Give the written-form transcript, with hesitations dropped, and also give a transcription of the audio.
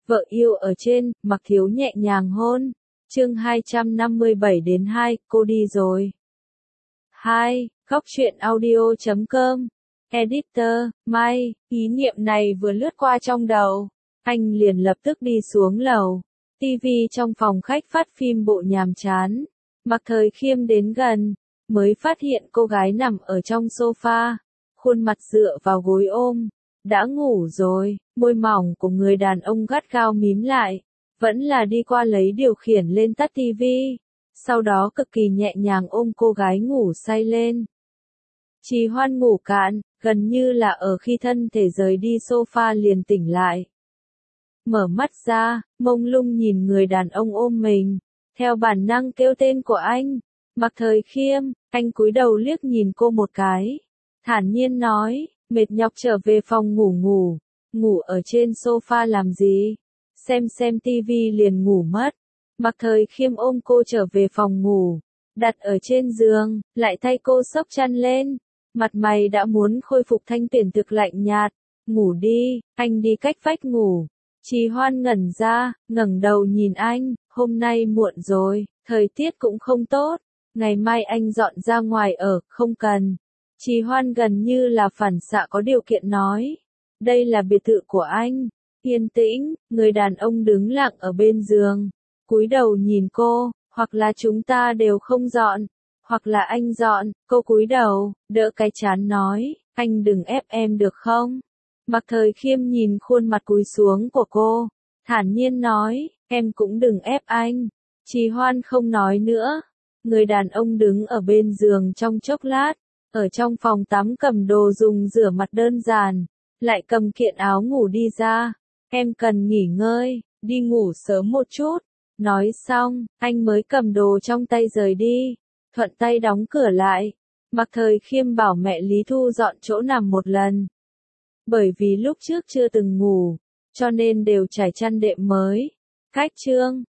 Vợ yêu ở trên, Mặc Thiếu nhẹ nhàng hôn. Chương 257 đến 2, cô đi rồi. 2. Góc truyện audio.com. Editor, Mai, ý niệm này vừa lướt qua trong đầu. Anh liền lập tức đi xuống lầu. TV trong phòng khách phát phim bộ nhàm chán. Mặc Thời Khiêm đến gần, mới phát hiện cô gái nằm ở trong sofa, khuôn mặt dựa vào gối ôm. Đã ngủ rồi, môi mỏng của người đàn ông gắt gao mím lại. Vẫn là đi qua lấy điều khiển lên tắt TV. Sau đó cực kỳ nhẹ nhàng ôm cô gái ngủ say lên. Trì Hoan ngủ cạn, gần như là ở khi thân thể rời đi sofa liền tỉnh lại. Mở mắt ra, mông lung nhìn người đàn ông ôm mình. Theo bản năng kêu tên của anh. Mặc Thời Khiêm, anh cúi đầu liếc nhìn cô một cái. Thản nhiên nói, mệt nhọc trở về phòng ngủ. Ngủ ở trên sofa làm gì? Xem tivi liền ngủ mất. Mặc Thời Khiêm ôm cô trở về phòng ngủ. Đặt ở trên giường, lại thay cô xốc chăn lên. Mặt mày đã muốn khôi phục thanh tuyển thực lạnh nhạt. Ngủ đi, anh đi cách vách ngủ. Trì Hoan ngẩn ra, ngẩng đầu nhìn anh, hôm nay muộn rồi, thời tiết cũng không tốt, ngày mai anh dọn ra ngoài ở, không cần. Trì Hoan gần như là phản xạ có điều kiện nói, đây là biệt thự của anh. Yên tĩnh, người đàn ông đứng lặng ở bên giường, cúi đầu nhìn cô, hoặc là chúng ta đều không dọn, hoặc là anh dọn. Cô cúi đầu, đỡ cái trán nói, anh đừng ép em được không? Mặc Thời Khiêm nhìn khuôn mặt cúi xuống của cô, thản nhiên nói, em cũng đừng ép anh. Trì Hoan không nói nữa. Người đàn ông đứng ở bên giường trong chốc lát, ở trong phòng tắm cầm đồ dùng rửa mặt đơn giản, lại cầm kiện áo ngủ đi ra. Em cần nghỉ ngơi, đi ngủ sớm một chút. Nói xong, anh mới cầm đồ trong tay rời đi, thuận tay đóng cửa lại. Mặc Thời Khiêm bảo mẹ Lý Thu dọn chỗ nằm một lần. Bởi vì lúc trước chưa từng ngủ, cho nên đều trải chăn đệm mới. Cách chương